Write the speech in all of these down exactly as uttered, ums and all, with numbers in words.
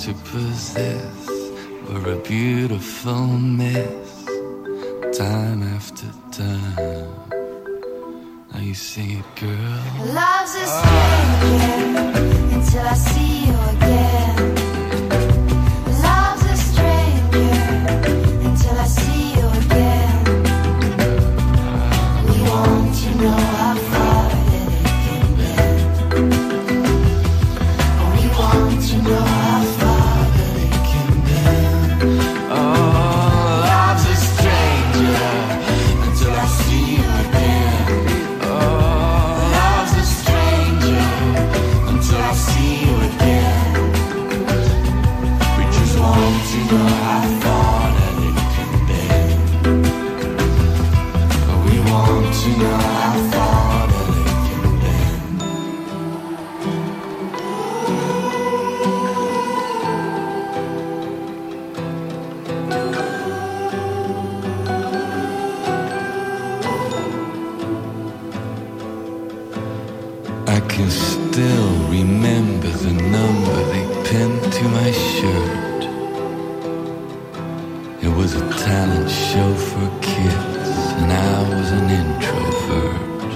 to possess were a beautiful mess, time after time. Now you sing it, girl. Love's a stranger until I see you again. Love's a stranger until I see you again. We want to know how far that it can bend. We want to know how far that it can bend. Oh, love's a stranger until I see you again. Oh, love's a stranger until I see you again. We just want to know how far that it can bend. We want to know how far that it can bend. I can still remember the number they pinned to my shirt. It was a talent show for kids, and I was an introvert.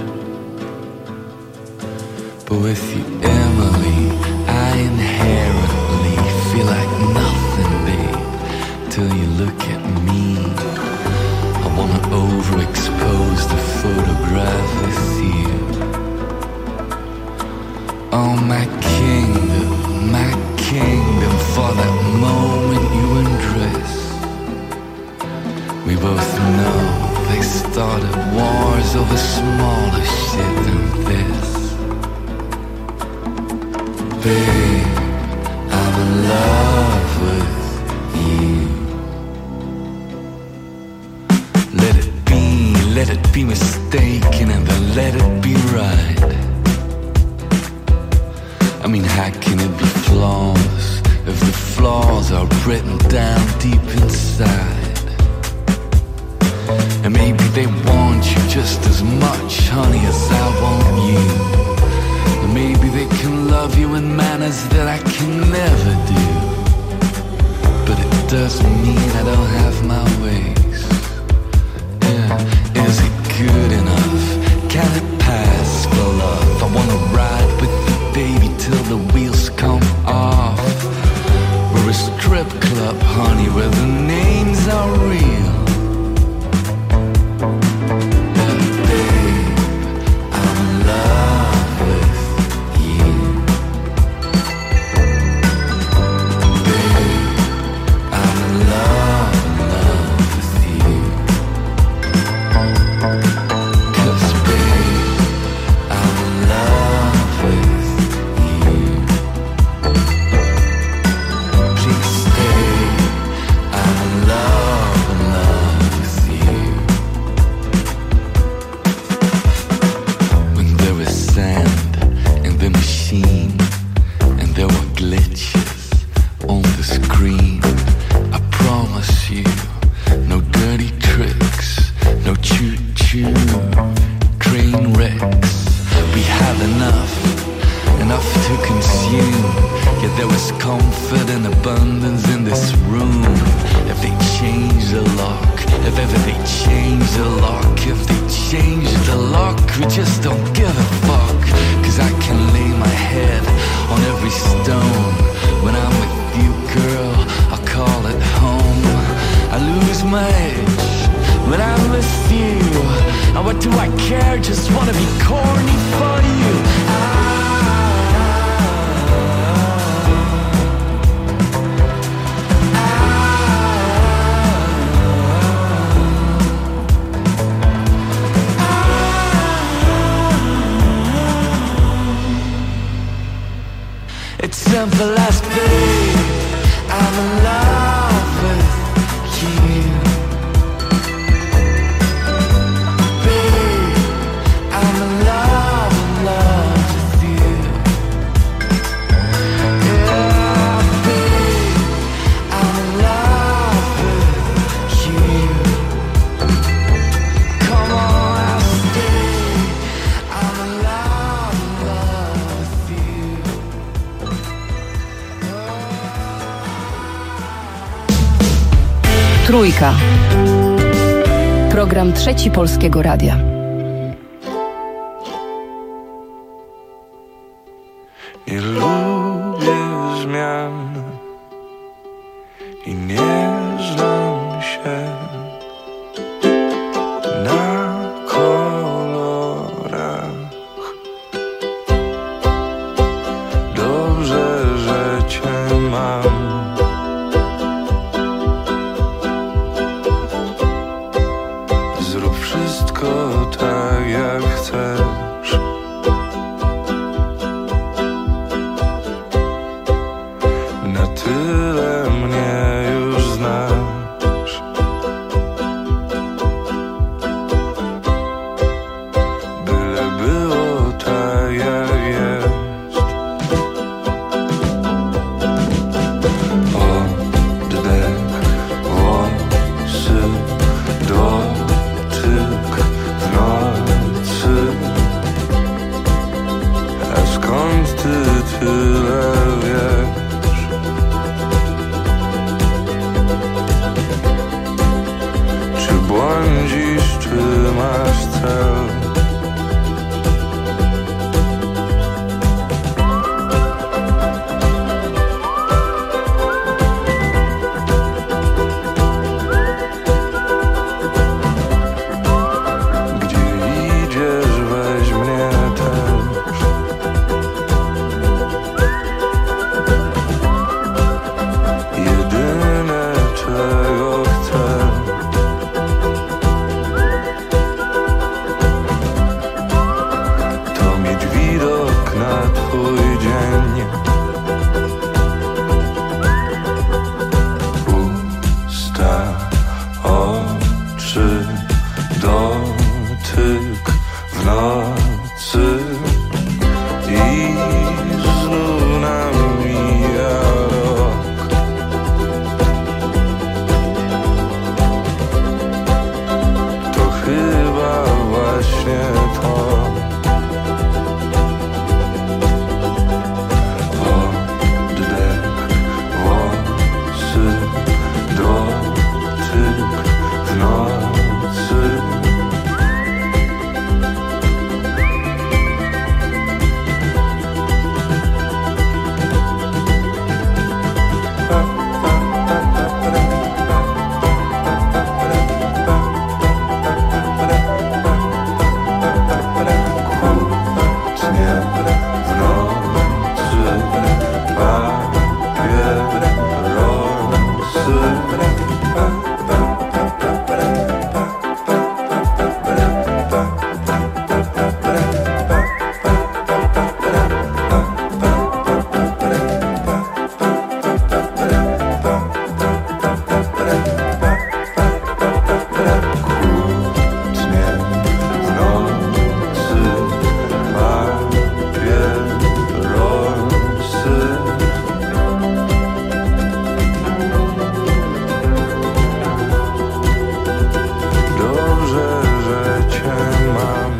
But with you, Emily, I inherently feel like nothing, babe, till you look at me. I wanna overexpose the photograph with you. Oh, my kingdom, my kingdom, for that moment you undress. We both know they started wars over smaller shit than this. Babe, I'm in love with you. Let it be, let it be mistaken, and then let it be right. I mean, how can it be flawless if the flaws are written down deep inside? And maybe they want you just as much, honey, as I want you. And maybe they can love you in manners that I can never do. But it doesn't mean I don't have my ways. Yeah, is it good enough? Can it pass for love? I wanna ride with you, baby, till the wheels come off. We're a strip club, honey, where the names are real. But babe, I'm in love with you. Babe, I'm in love, in love with you. 'Cause babe, I'm in love with you. Please stay. I'm in love, in love with you. When there was sand in the machine and there were glitches on the screen, I promise you, no dirty tricks, no choo-choo train wrecks. We had enough, enough to consume. Yet there was comfort and abundance in this room. If they change the lock, if ever they change the lock, if they change the lock, we just don't give a fuck. 'Cause I can lay my head on every stone. When I'm with you, girl, I call it home. I lose my edge when I'm with you. And what do I care? Just wanna be corny for you. It's simple as, babe, I'm in love with you. Babe, I'm in love, in love with you. Yeah, babe, I'm in love with you. Come on, I'll stay. I'm in love, in love with you. Trójka. Program Trzeci Polskiego Radia. Nie lubię zmian i nie znam się na kolorach. Dobrze, że cię mam. Zrób wszystko tak, jak chcesz. Na tyle mnie już znasz. Byle było tak, jak jest. Oddech, włosy, dotyk w nocy. A skąd ty tyle wiesz? Czy błądzisz, czy masz cel? Gdzie idziesz, weź mnie też. Jedyne, czego chcę, to mieć widok na twój dzień. Usta, oczy, dotyk w nocy i znów nam mija rok. To chyba właśnie to. Oddech, włosy, dotyk w nocy. Kłótnie w nocy, dobrze, że cię mam.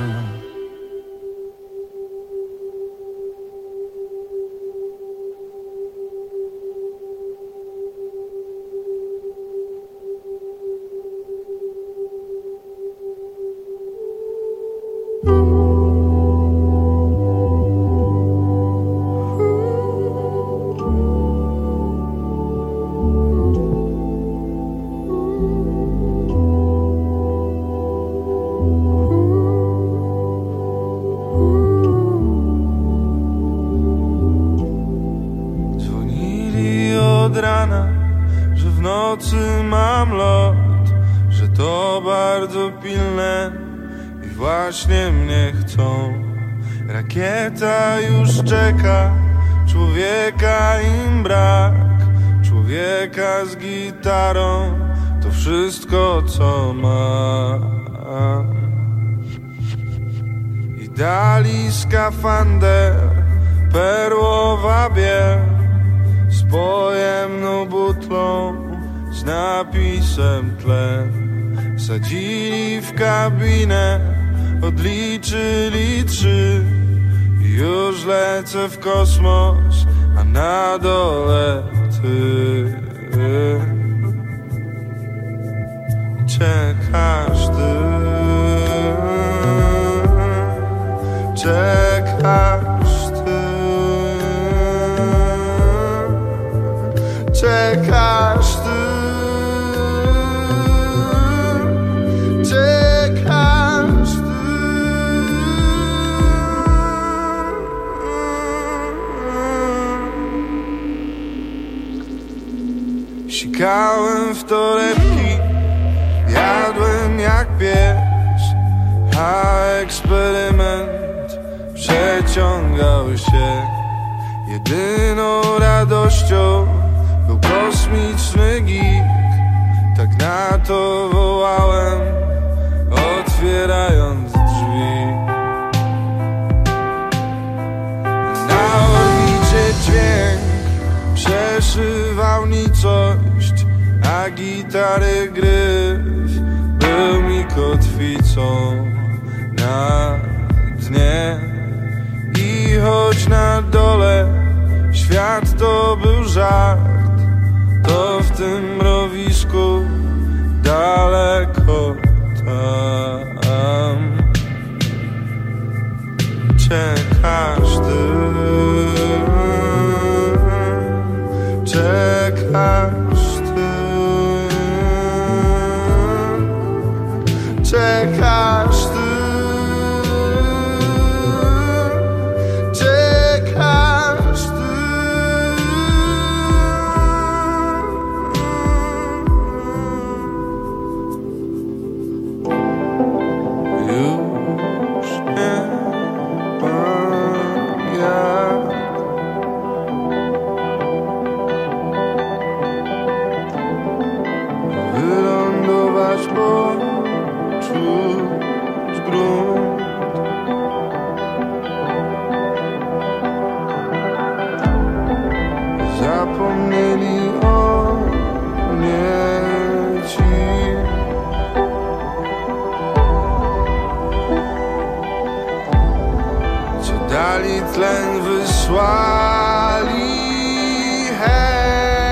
Dzwonili od rana, że w nocy mam lot, że to bardzo pilne i właśnie mnie chcą. Rakieta już czeka, człowieka im brak, człowieka z gitarą, to wszystko co mam. I dali skafander, perłowa biel, z pojemną butlą, z napisem tlen. Sadzili w kabinę, odliczyli trzy i już lecę w kosmos, a na dole ty. Sikałem w torebki, jadłem jak pies, a eksperyment przeciągał się. Jedyną radością był kosmiczny gig, tak na to wołałem, otwierając drzwi. Na orbicie dźwięk przeszywał nicość, a gitary gryf był mi kotwicą na dnie. I choć na dole świat to był żart, to w tym mrowisku daleko tam czekasz ty, czekasz ty, czekasz ty. Zapomnieli o mnie ci, co dali tlen, wysłali hej.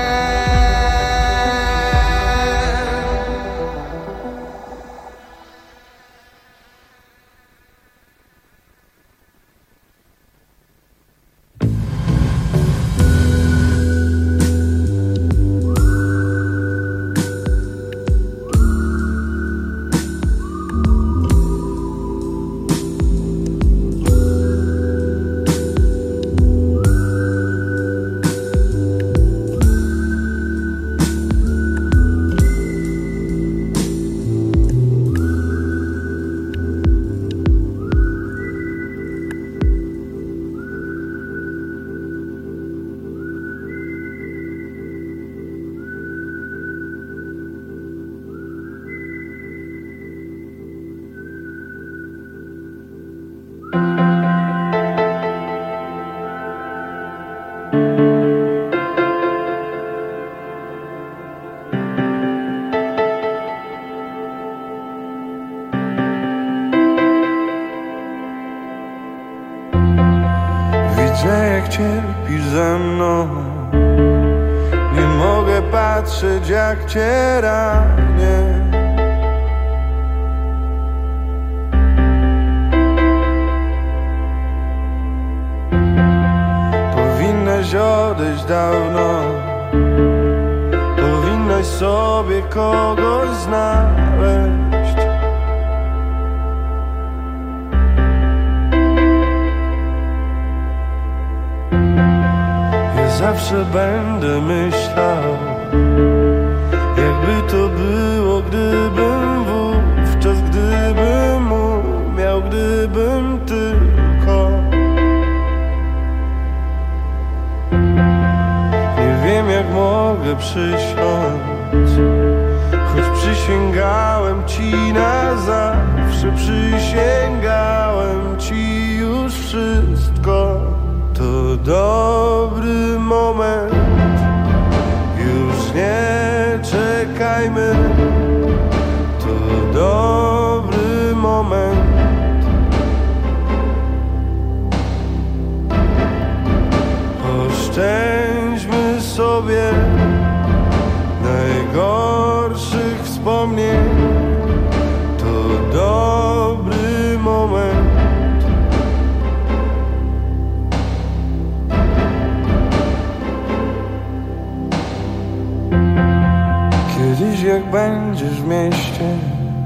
Widzę, jak cierpisz ze mną, nie mogę patrzeć, jak cię ranię. Powinnaś odejść dawno, powinnaś sobie kogoś znaleźć. Zawsze będę myślał, jakby to było, gdybym wówczas, gdybym umiał, gdybym tylko. Nie wiem, jak mogę przysiąc, choć przysięgałem ci na zawsze, przysięgałem ci już wszystko. To dobry moment, już nie czekajmy. To dobry moment. Oszczędźmy sobie najgorszych wspomnień. To dobry moment. Kiedyś jak będziesz w mieście,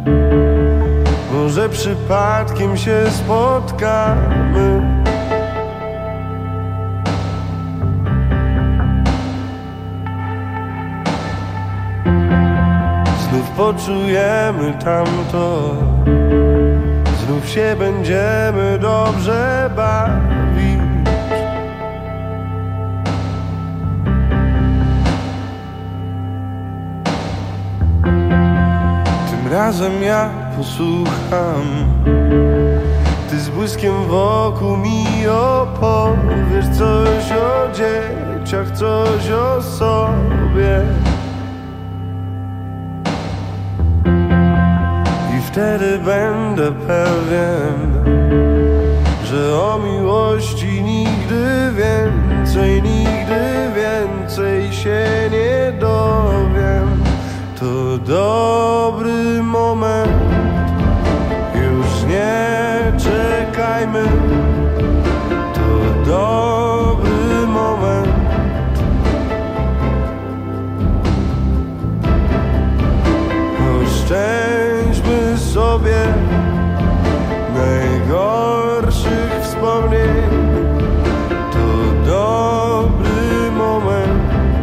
może przypadkiem się spotkamy. poczujemy tamto, znów się będziemy dobrze bawić. Tym razem ja posłucham, ty z błyskiem wokół mi opowiesz coś o dzieciach, coś o sobie. I wtedy będę pewien, że o miłości nigdy więcej, nigdy więcej się nie dowiem. To dobry moment, już nie czekajmy. To dobry moment. Oszczędźmy sobie najgorszych wspomnień. To dobry moment.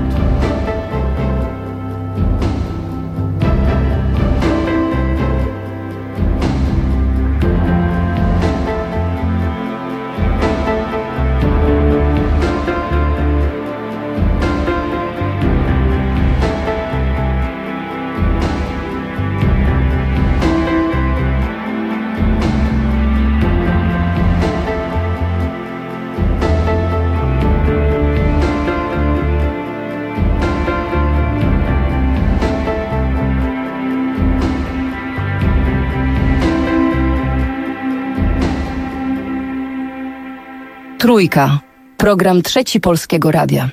Trójka. Program Trzeci Polskiego Radia.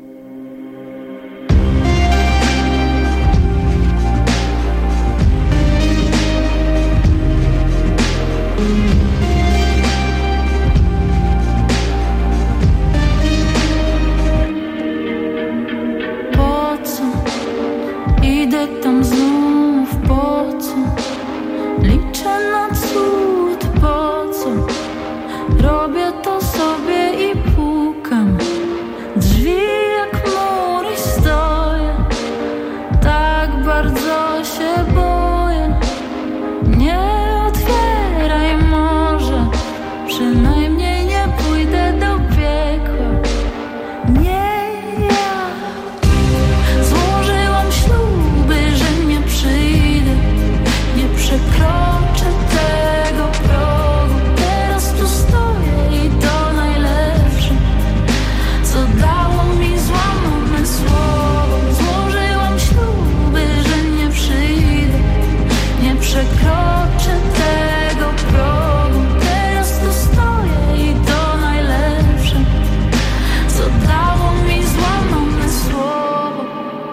Po co idę tam znów? Po co liczę na cud? Po co robię to sobie i pukam drzwi jak mury, stoję, tak bardzo się boję. Nie otwieraj może, przynajmniej nie pójdę do piekła. Nie ja złożyłam śluby, że nie przyjdę, nie przekroczę tego progu. Teraz tu stoję i to najlepsze, co dało mi złamane słowo. Złożyłam śluby, że nie przyjdę, nie przekroczę tego progu. Teraz tu stoję i to najlepsze, co dało mi złamane słowo.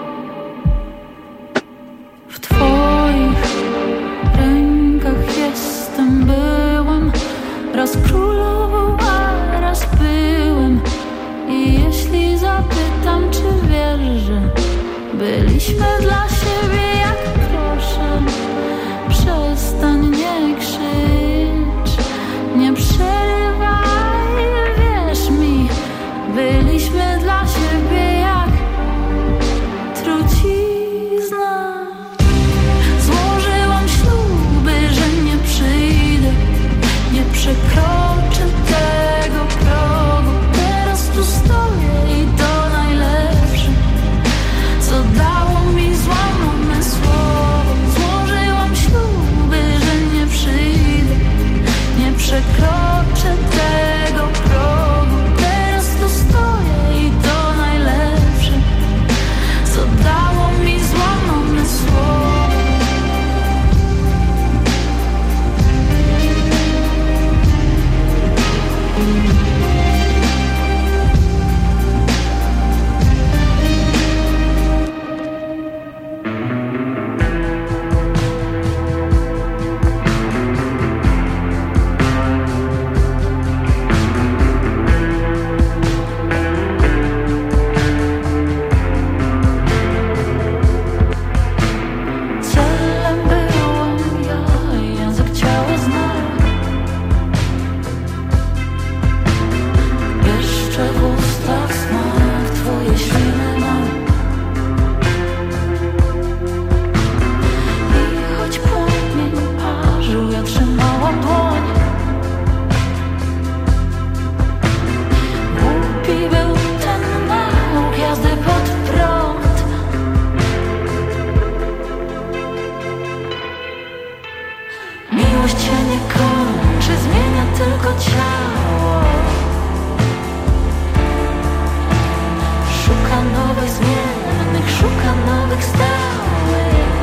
W twoich rękach jestem, byłem raz królową, a raz byłem. I jeśli zapytam, czy wiesz, że byliśmy dla siebie, jak proszę, przestań, nie krzycz, nie przerywaj, wierz mi, byliśmy dla siebie jak trucizna. Złożyłam śluby, że nie przyjdę, nie przekroczę tego progu. Teraz tu stoję i to najlepsze, co dało mi złamane nowych stałych.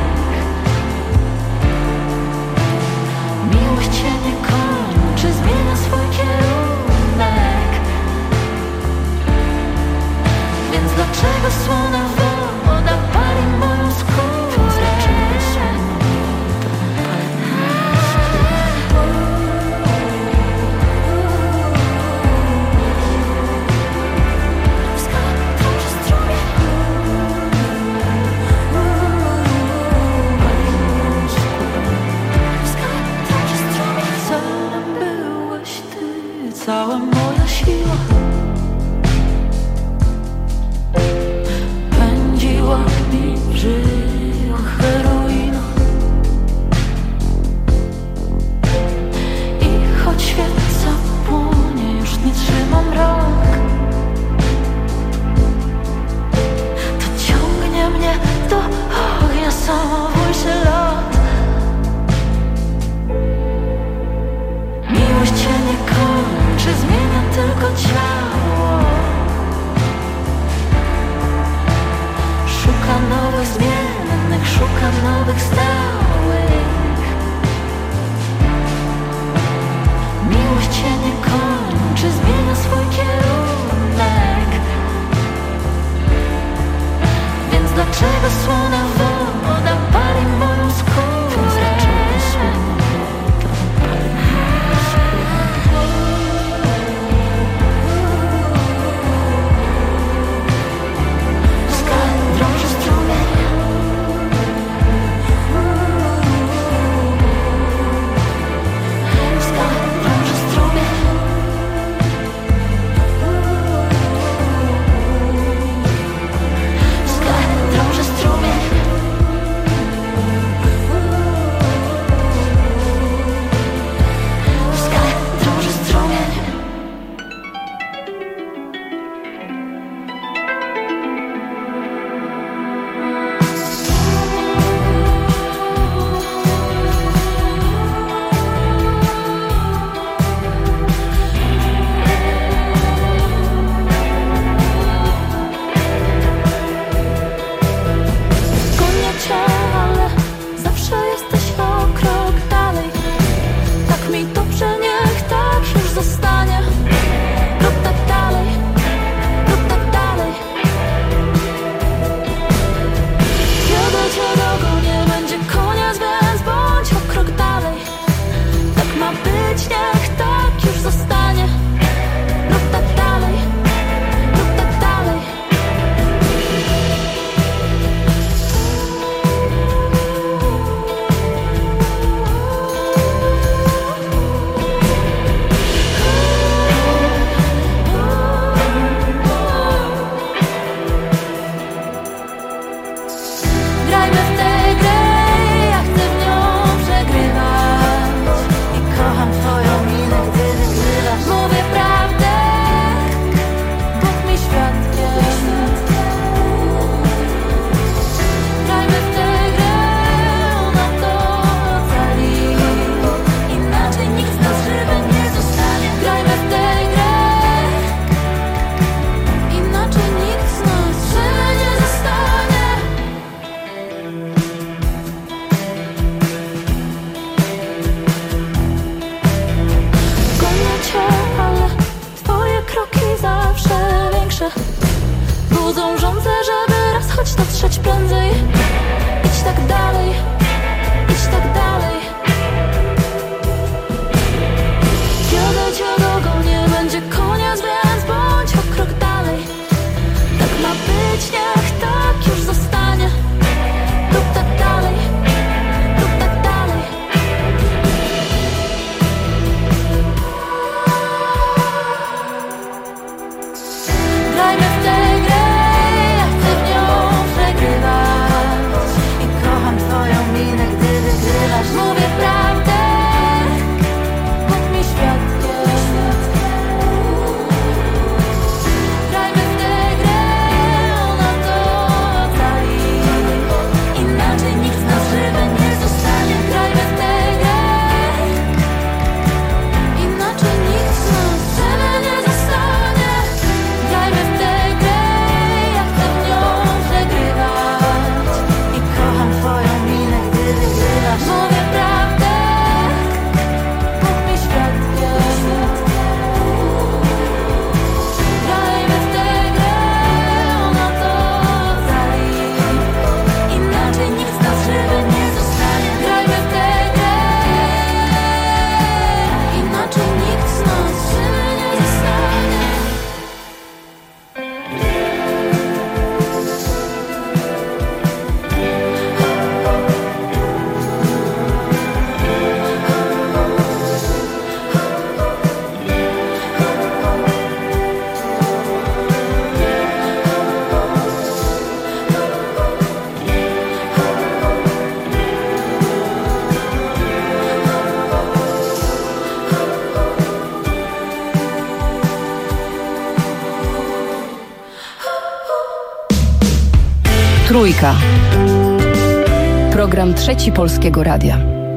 Miłość się nie kończy, zmienia swój kierunek. Więc dlaczego słona woda pali moją skórę? Cała moja siła pędziła mi w żyłach heroina. I choć świeca płonie, już nie trzymam rąk, to ciągnie mnie do ognia samobójczy lot. Miłość się nie kończy, zmienia tylko ciało. Szuka nowych zmiennych, szuka nowych stałych. Miłość się nie kończy, zmienia swój kierunek. Więc dlaczego słona woda pali moją skórę? Budzą żądzę, żeby raz choć dotrzeć prędzej. Idź tak dalej, idź tak dalej. Kiedy cię dogonię, będzie koniec, więc bądź o krok dalej. Tak ma być, niech tak już zostanie. Rób tak dalej, rób tak dalej. Grajmy w tę grę, ja chcę w nią przegrywać. I kocham twoją minę, gdy wygrywasz. Trójka. Program Trzeci Polskiego Radia.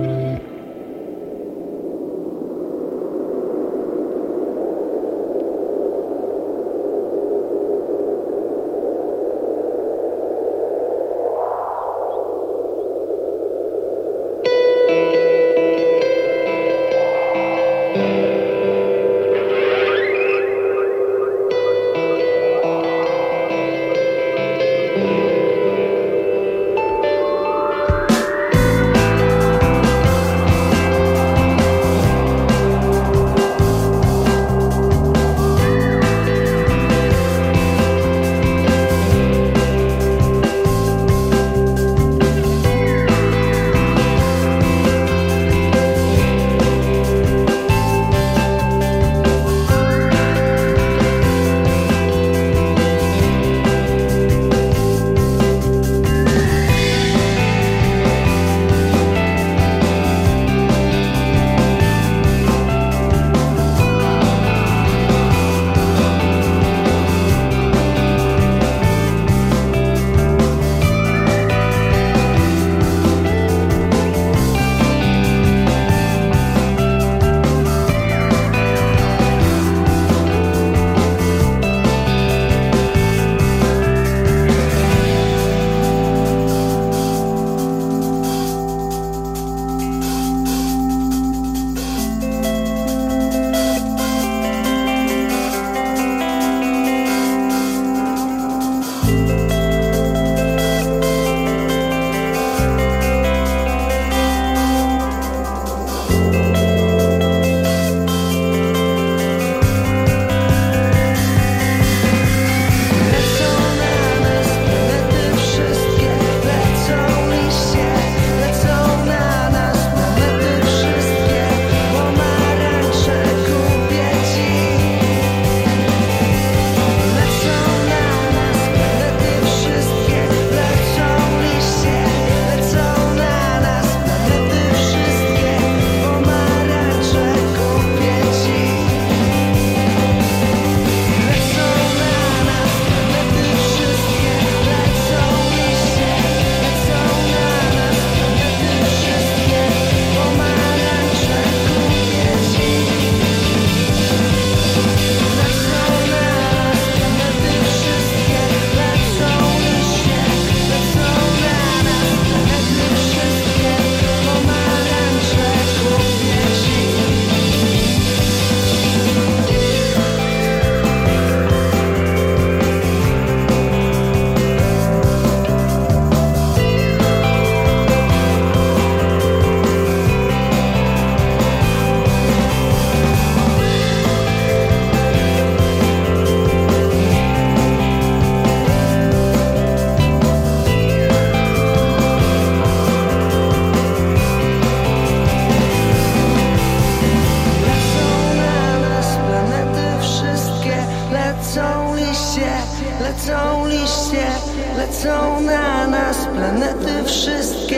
lecą liście, lecą na nas planety wszystkie,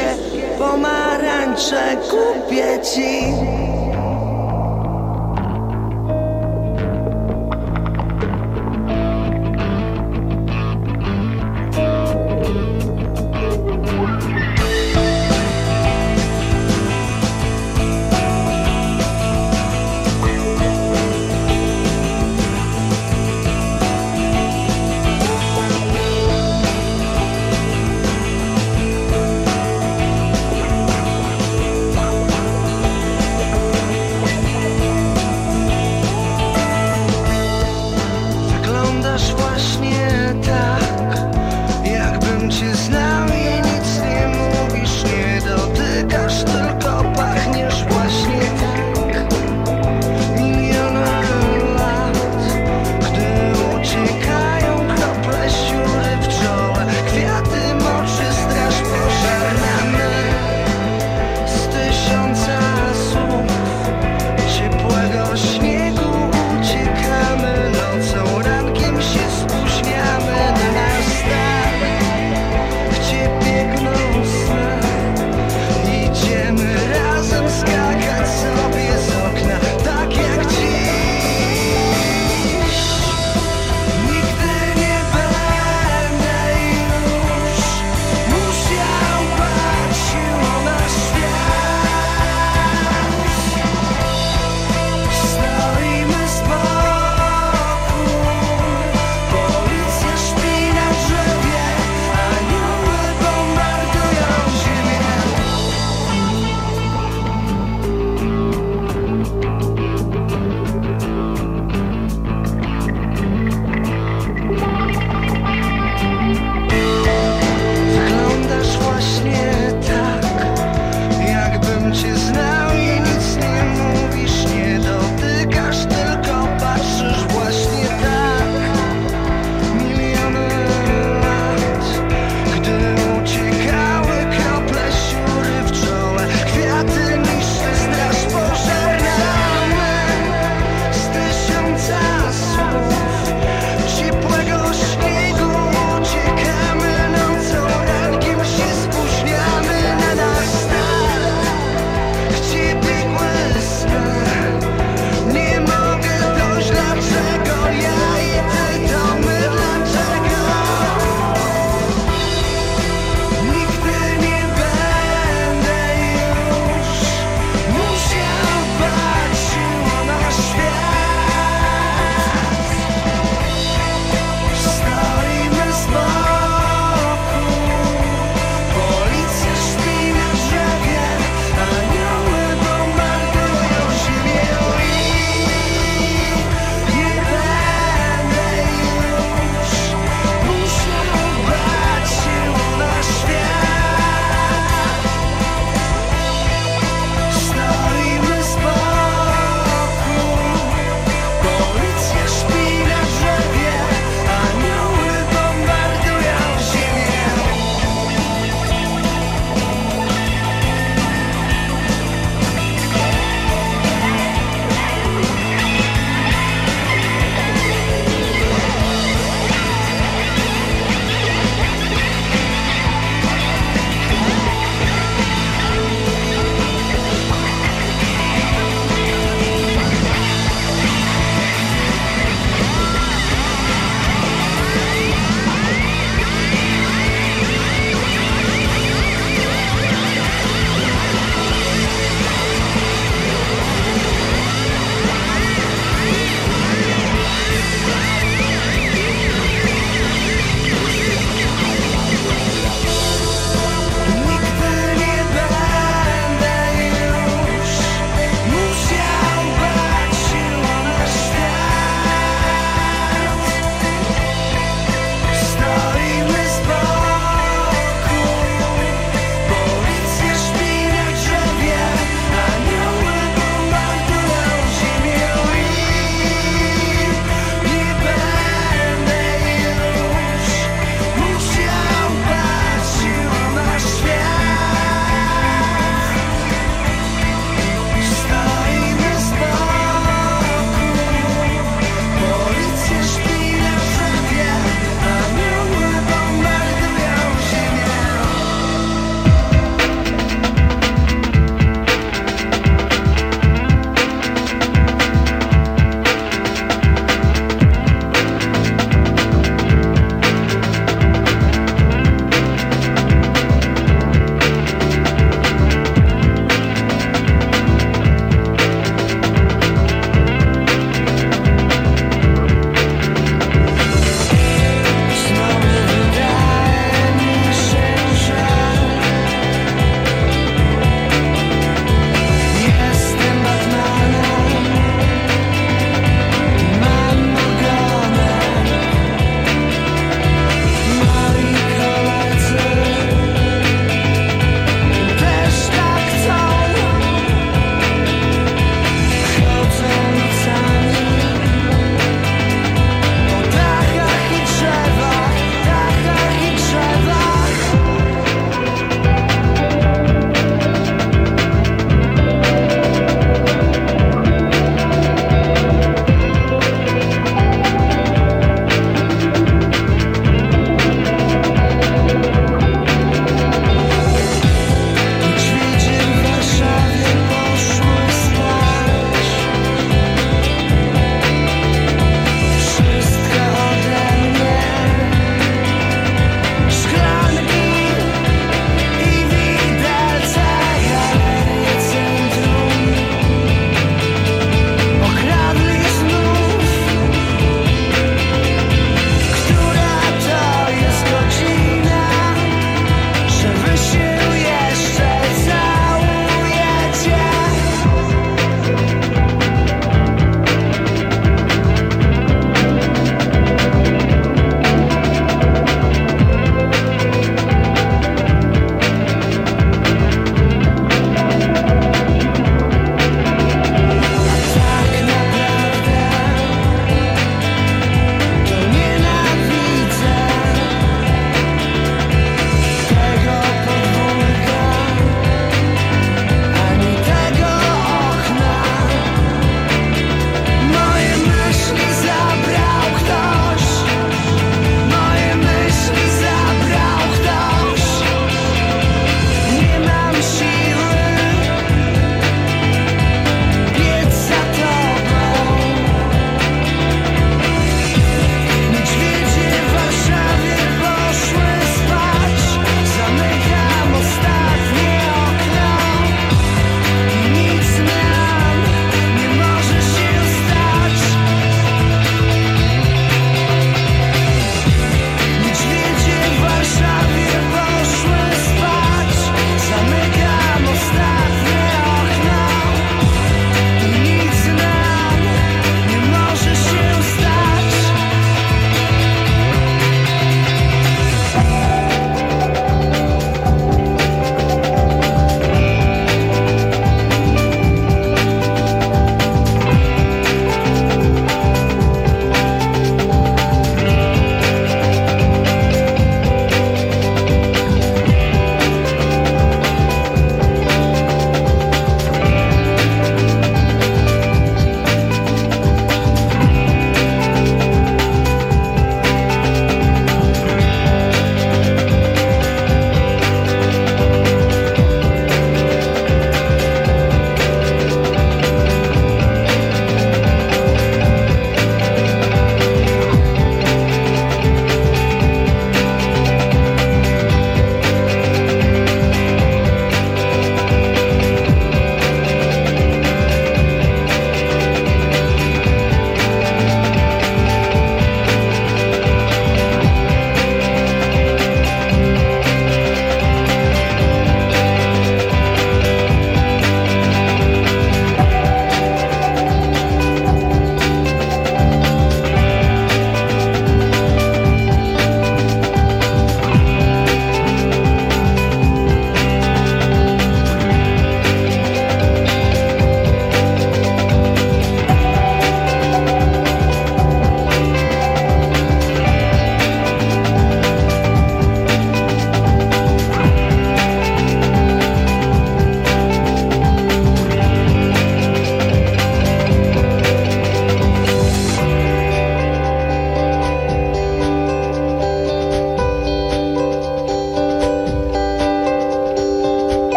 pomarańcze kupię ci.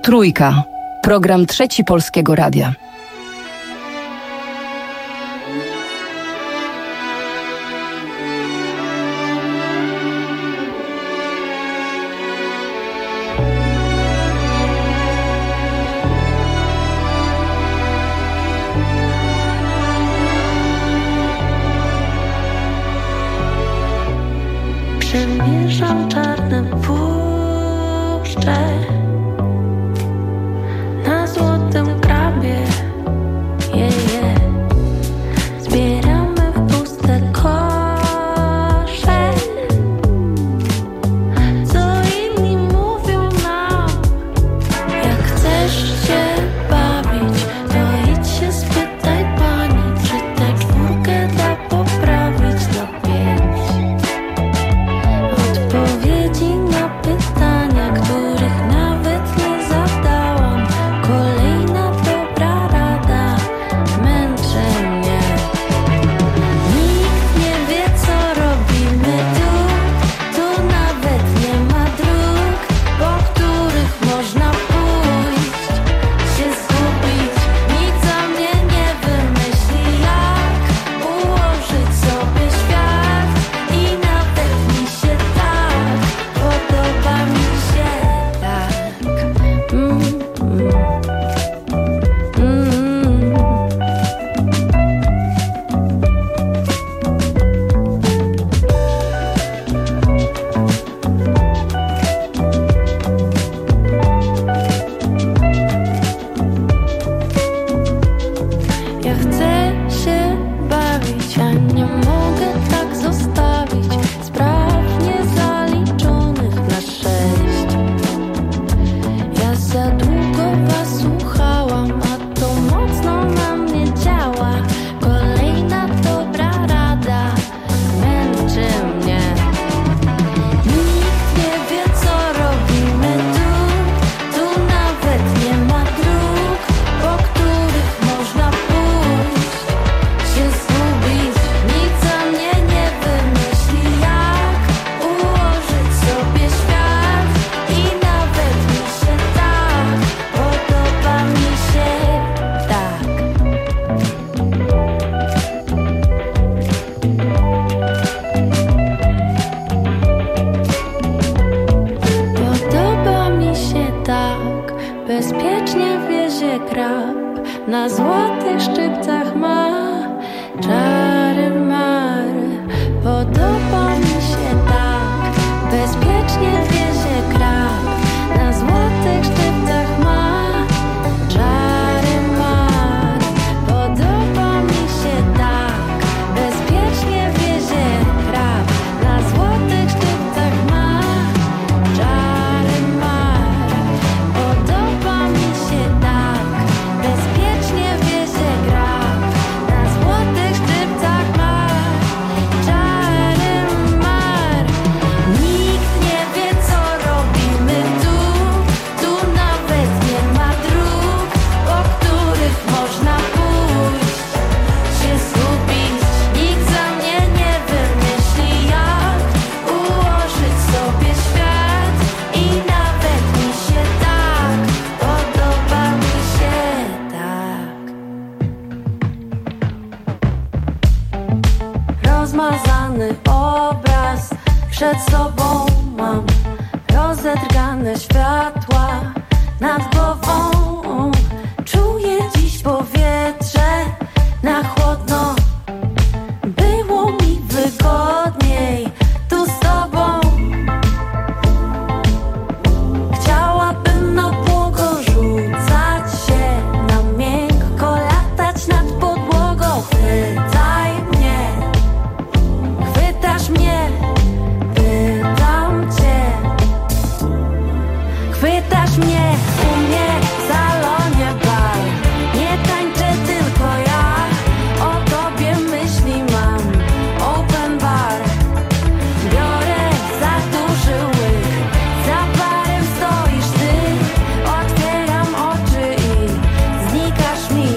Trójka. Program Trzeci Polskiego Radia. Przemierzam czarne puszcze na złotym krabie, je, je. Zbieramy w puste kosze, co inni mówią nam. Jak chcesz się bawić, to idź się spytaj pani, czy tę czwórkę da poprawić na pięć. Odpowiedzi na pytania, których nawet nie zadałam. Kolejna dobra rada męczy mnie. Nikt nie wie, co robimy tu. Tu nawet nie ma dróg, po których można pójść, się zgubić. Nikt za mnie nie wymyśli, jak ułożyć sobie świat. I nawet mi się tak podoba, mi się tak. Mm, mm, mm. Ja chcę się bawić, a nie mogę tak zostawić spraw niezaliczonych na sześć. Ja za długo was słuchałam, a to mocno na mnie działa. Kolejna dobra rada męczy mnie. Nikt nie wie, co robimy tu. Tu nawet nie ma dróg, po których można pójść, się zgubić. Nikt za mnie nie wymyśli, jak ułożyć sobie świat. I nawet mi się tak podoba, mi się tak. Podoba mi się tak, bezpiecznie wiezie krab, na złotych szczypcach ma czary mary. Podoba mi się tak, bezpiecznie wiezie krab, na złotych szczypcach ma czary mary. Podoba mi się tak, bezpiecznie wiezie krab, na złotych szczypcach ma czary mary. Podoba mi się tak, bezpiecznie wiezie krab, na złotych szczypcach ma czary mary. Nikt nie wie, co robimy tu. Tu nawet nie ma dróg, po których można pójść, się zgubić. Nikt za mnie nie wymyśli, jak ułożyć sobie świat. I nawet mi się tak podoba, mi się tak. Rozmazany obraz przed sobą mam, rozedrgane światła nad głową. Czuję dziś powietrze na chłodno. Było mi wygodniej tu z tobą. Chciałabym na błogo rzucać się, na miękko latać nad podłogą. Chwytaj mnie, chwytasz mnie, pytam cię. Chwytasz mnie u mnie w salonie bar. Nie tańczę tylko ja, o tobie myśli mam. Open bar, biorę za duży łyk, za barem stoisz ty. Otwieram oczy i znikasz mi.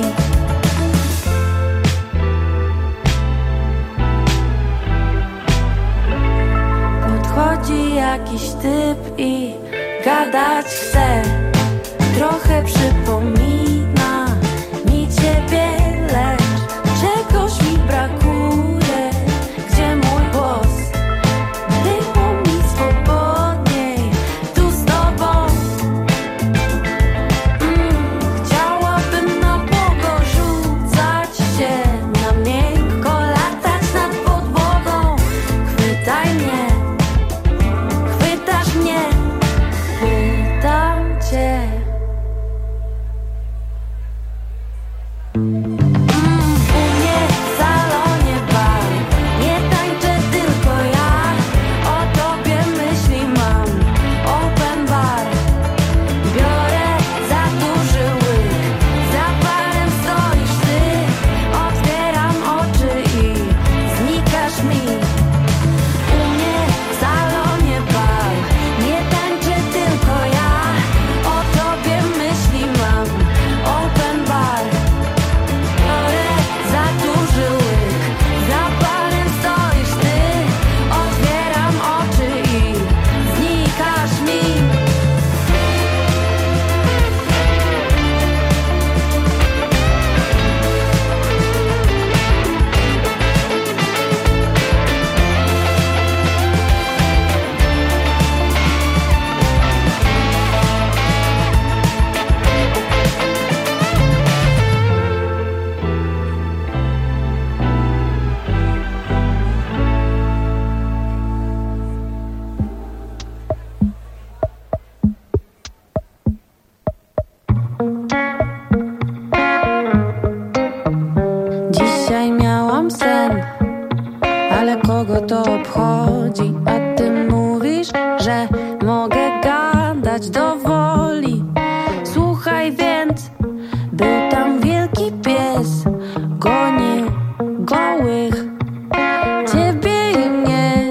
Podchodzi jakiś typ i gadać chce. trochę przypomina mi ciebie, lecz czegoś mi brakuje. Gdzie mój głos? Było mi swobodniej tu z tobą. mm, Chciałabym na błogo rzucać się, na miękko latać nad podłogą. Chwytaj mnie, chwytasz mnie, chwytam cię. Mm, u mnie w salonie bar, nie tańczę tylko ja, o tobie myśli mam. Open bar, biorę za duży łyk, za barem stoisz ty, otwieram oczy i znikasz mi. U mnie w salonie bar, nie tańczę tylko ja, o tobie myśli mam. Open bar, biorę za duży łyk, za barem stoisz ty, otwieram oczy i znikasz mi. Dzisiaj miałam sen, ale kogo to obchodzi? A ty mówisz, że mogę gadać do woli. Słuchaj więc, był tam wielki pies, gonił gołych ciebie i mnie.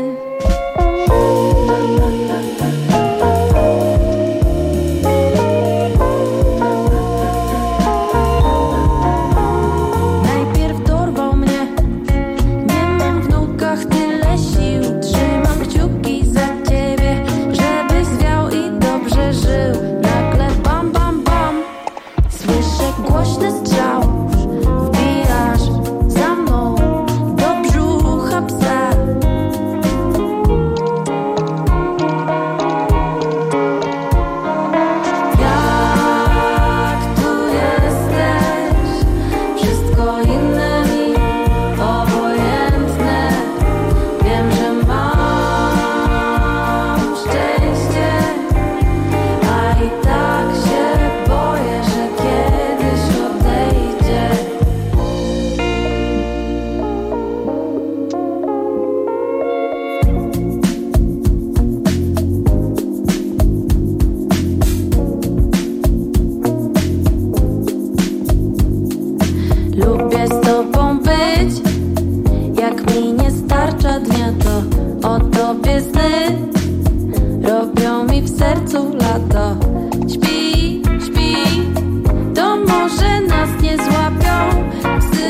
Najpierw dorwał mnie, nie mam w nogach tyle sił. Trzymam kciuki za ciebie, żebyś zwiał i dobrze żył. Nagle bam, bam, bam, słyszę głośny strzał. Wbijasz za mną do brzucha psa. Jak tu jesteś? Wszystko inne mi obojętne. Wiem, że mam szczęście, a i tak się boję, że kiedyś odejdzie. Lubię z tobą być, jak mi nie starcza dnia, to o tobie sny robią mi w sercu lato. Śpi, śpi, to może nas nie złapią psy.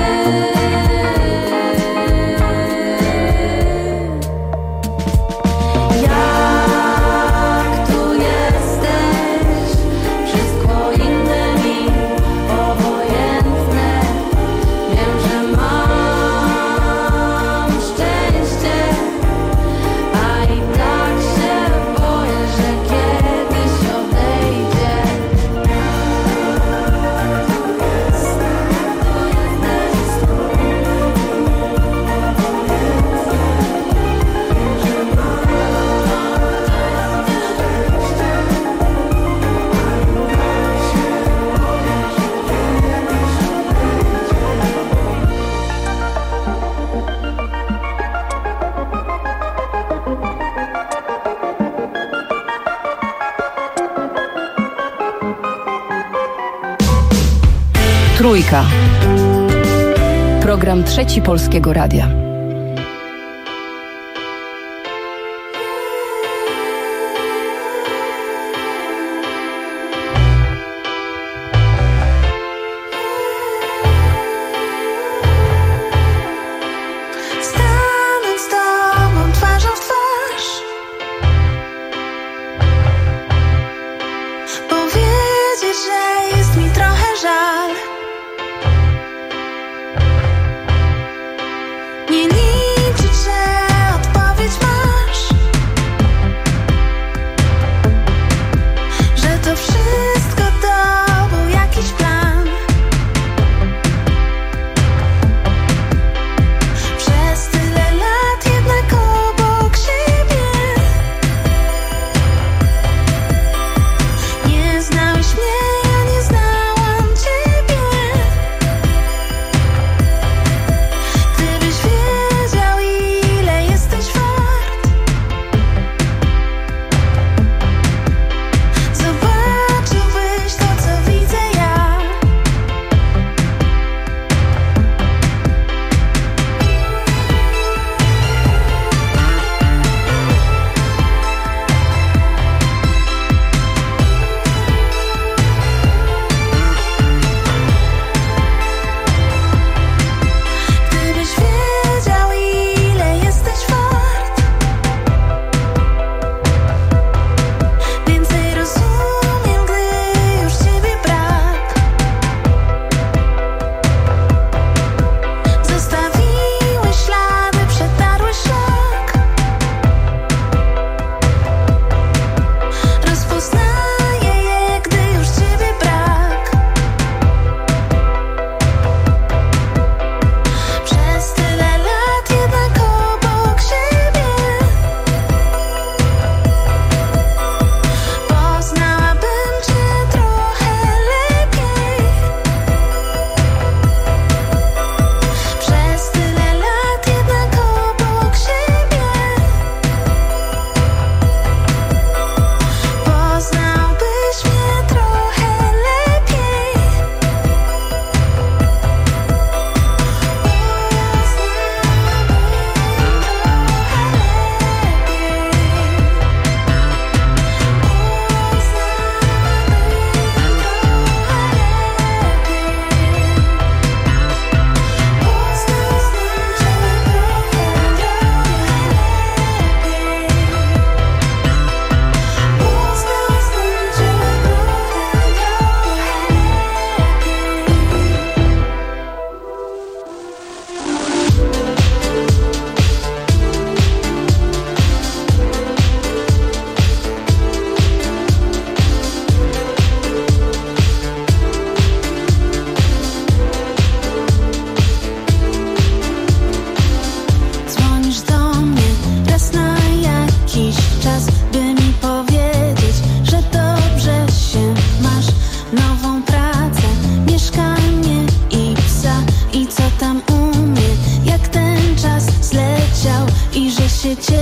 Jak tu jesteś? Wszystko inne mi obojętne. Wiem, że mam szczęście, a i tak się boję, że kiedyś odejdzie. Trójka. Program Trzeci Polskiego Radia. Stanąć z tobą twarzą w twarz, bo wiem,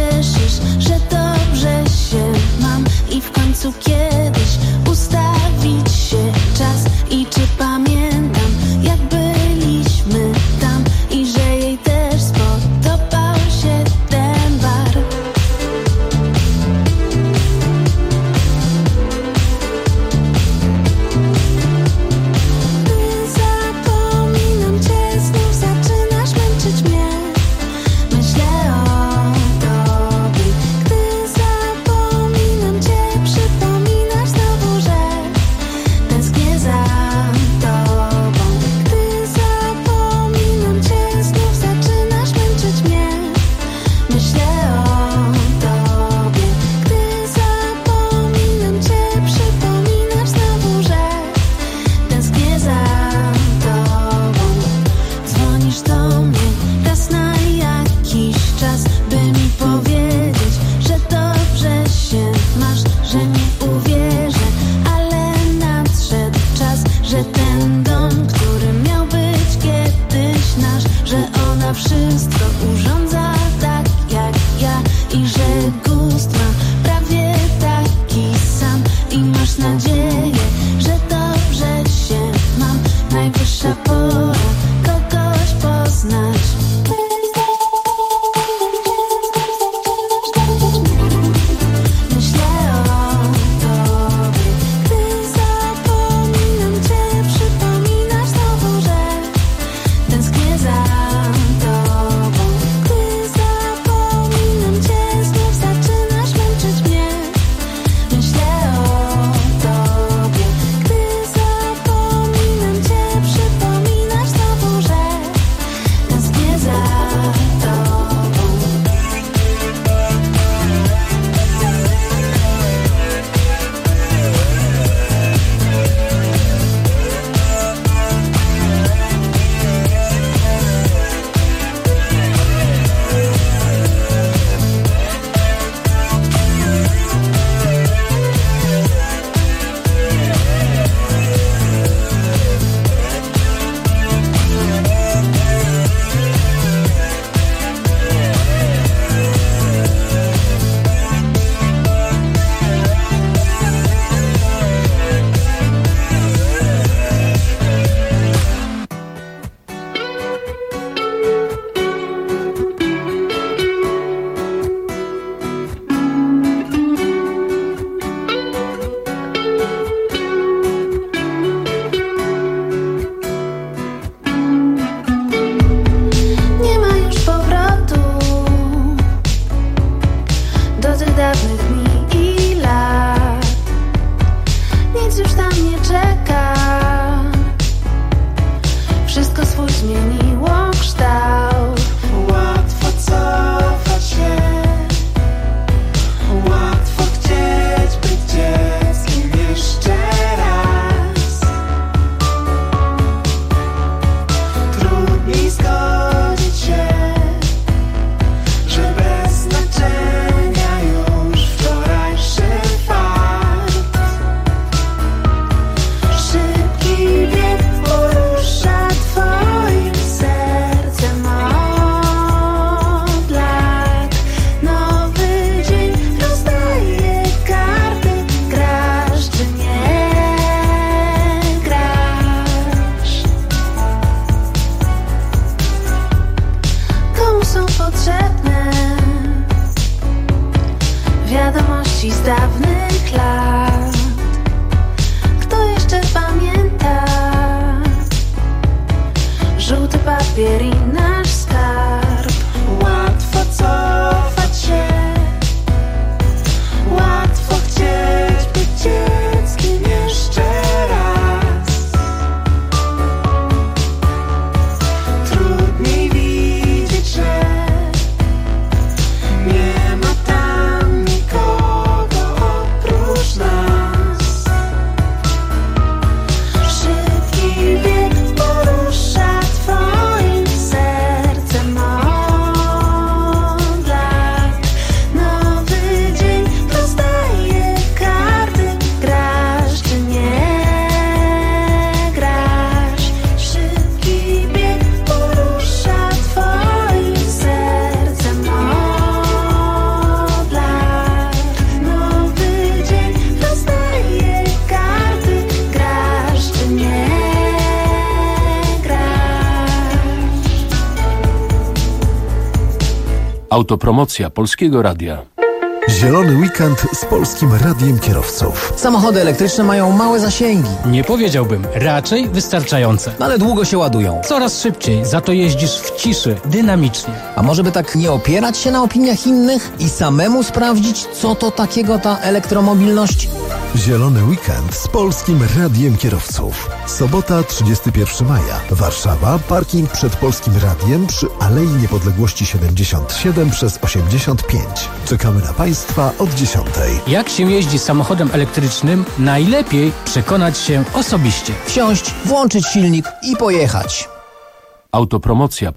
cieszysz, że dobrze się mam i w końcu kiedyś ustawić się czas. I czy pamiętam, jak byliśmy tam i że jej też spodobał się ten bar. Gdy zapominam cię, znów zaczynasz męczyć mnie. Myślę o tobie. Gdy zapominam cię, przypominasz znowu, że tęsknię za tobą. Gdy zapominam cię, znów zaczynasz męczyć mnie. Myślę o tobie. Gdy zapominam cię, przypominasz znowu, że tęsknię za tobą. Dzwonisz do mnie raz na jakiś czas, by mi powiedzieć, że dobrze się masz, że nie uwierzę, ale nadszedł czas, że ten dom, który miał być kiedyś nasz, że ona wszystko urządza tak jak ja i że gust ma prawie taki sam i masz nadzieję, że dobrze się mam. Najwyższa pora kogoś poznać. Myślę o tobie. Gdy zapominam cię, przypominasz znowu, że tęsknię za tobą. Gdy zapominam cię, znów zaczynasz męczyć mnie. Myślę o tobie. Gdy zapominam cię, przypominasz znowu, że tęsknię za tobą. Nie ma już powrotu do tych dawnych dni i lat. Nic już tam nie czeka. Wszystko swój zmieniło kształt. Łatwo cofać się, łatwo chcieć być dzieckiem jeszcze raz. Trudniej zgodzić się, że bez znaczenia już wczorajszy fakt. Szybki bieg porusza twoim sercem od lat. Nowy dzień rozdaje karty. Grasz czy nie grasz? Komu są potrzebne wiadomości z dawnych lat? Kto jeszcze pamięta żółty papier i nasz skarb? Łatwo cofać się, łatwo chcieć być dzieckiem jeszcze raz. Trudniej widzieć, że nie ma tam nikogo oprócz nas. Szybki bieg porusza twoim sercem. Autopromocja Polskiego Radia. Zielony weekend z Polskim Radiem Kierowców. Samochody elektryczne mają małe zasięgi. Nie powiedziałbym, raczej wystarczające. Ale długo się ładują. Coraz szybciej, za to jeździsz w ciszy, dynamicznie. A może by tak nie opierać się na opiniach innych i samemu sprawdzić, co to takiego ta elektromobilność? Zielony weekend z Polskim Radiem Kierowców. Sobota, trzydziestego pierwszego maja. Warszawa, parking przed Polskim Radiem przy Alei Niepodległości siedemdziesiąt siedem przez osiemdziesiąt pięć. Czekamy na Państwa od dziesiątej. Jak się jeździ samochodem elektrycznym, najlepiej przekonać się osobiście. Wsiąść, włączyć silnik i pojechać. Autopromocja